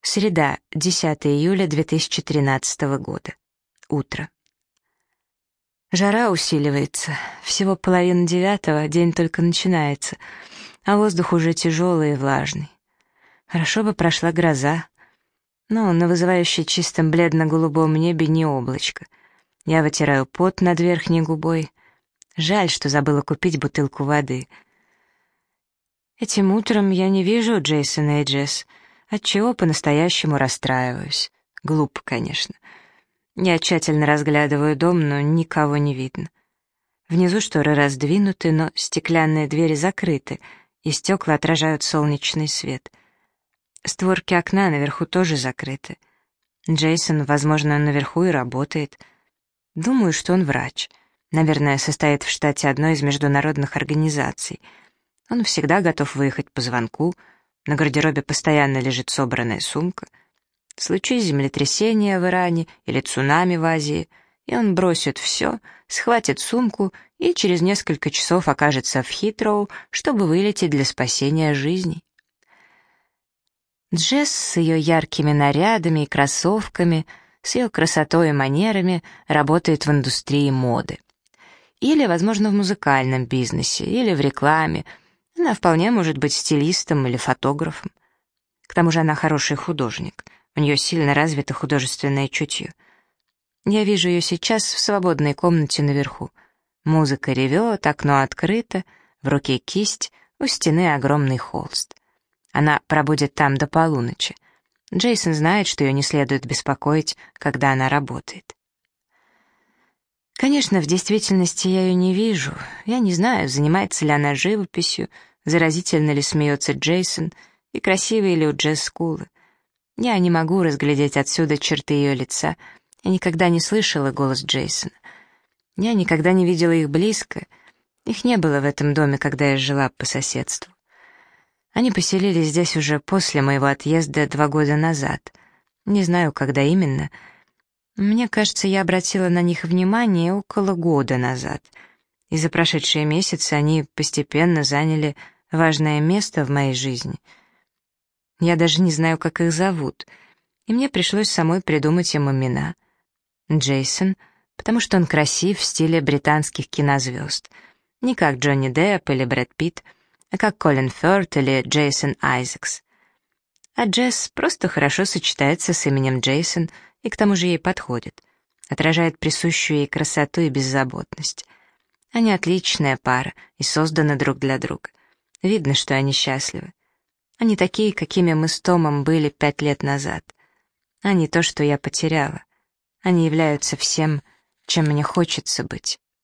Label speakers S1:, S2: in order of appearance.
S1: Среда, 10 июля 2013 года. Утро. Жара усиливается. Всего 8:30, день только начинается, а воздух уже тяжелый и влажный. Хорошо бы прошла гроза, но на вызывающей чистом бледно-голубом небе ни облачко. Я вытираю пот над верхней губой. Жаль, что забыла купить бутылку воды. Этим утром я не вижу Джейсона и Джесс, отчего по-настоящему расстраиваюсь. Глупо, конечно. Я тщательно разглядываю дом, но никого не видно. Внизу шторы раздвинуты, но стеклянные двери закрыты, и стекла отражают солнечный свет. Створки окна наверху тоже закрыты. Джейсон, возможно, наверху и работает. Думаю, что он врач. Наверное, состоит в штате одной из международных организаций. Он всегда готов выехать по звонку, на гардеробе постоянно лежит собранная сумка. Случись землетрясение в Иране или цунами в Азии, и он бросит все, схватит сумку и через несколько часов окажется в Хитроу, чтобы вылететь для спасения жизней. Джесс с ее яркими нарядами и кроссовками, с ее красотой и манерами работает в индустрии моды. Или, возможно, в музыкальном бизнесе, или в рекламе. Она вполне может быть стилистом или фотографом. К тому же она хороший художник. У нее сильно развито художественное чутье. Я вижу ее сейчас в свободной комнате наверху. Музыка ревет, окно открыто, в руке кисть, у стены огромный холст. Она пробудет там до полуночи. Джейсон знает, что ее не следует беспокоить, когда она работает. Конечно, в действительности я ее не вижу. Я не знаю, занимается ли она живописью, заразительно ли смеется Джейсон и красивые ли у Джесс скулы. Я не могу разглядеть отсюда черты ее лица. Я никогда не слышала голос Джейсона. Я никогда не видела их близко. Их не было в этом доме, когда я жила по соседству. Они поселились здесь уже после моего отъезда 2 года назад. Не знаю, когда именно. Мне кажется, я обратила на них внимание около года назад. И за прошедшие месяцы они постепенно заняли важное место в моей жизни. Я даже не знаю, как их зовут, и мне пришлось самой придумать им имена. Джейсон, потому что он красив в стиле британских кинозвезд. Не как Джонни Депп или Брэд Питт, а как Колин Фёрд или Джейсон Айзекс. А Джесс просто хорошо сочетается с именем Джейсон и к тому же ей подходит, отражает присущую ей красоту и беззаботность. Они отличная пара и созданы друг для друга. Видно, что они счастливы. Они такие, какими мы с Томом были 5 лет назад. Они то, что я потеряла. Они являются всем, чем мне хочется быть.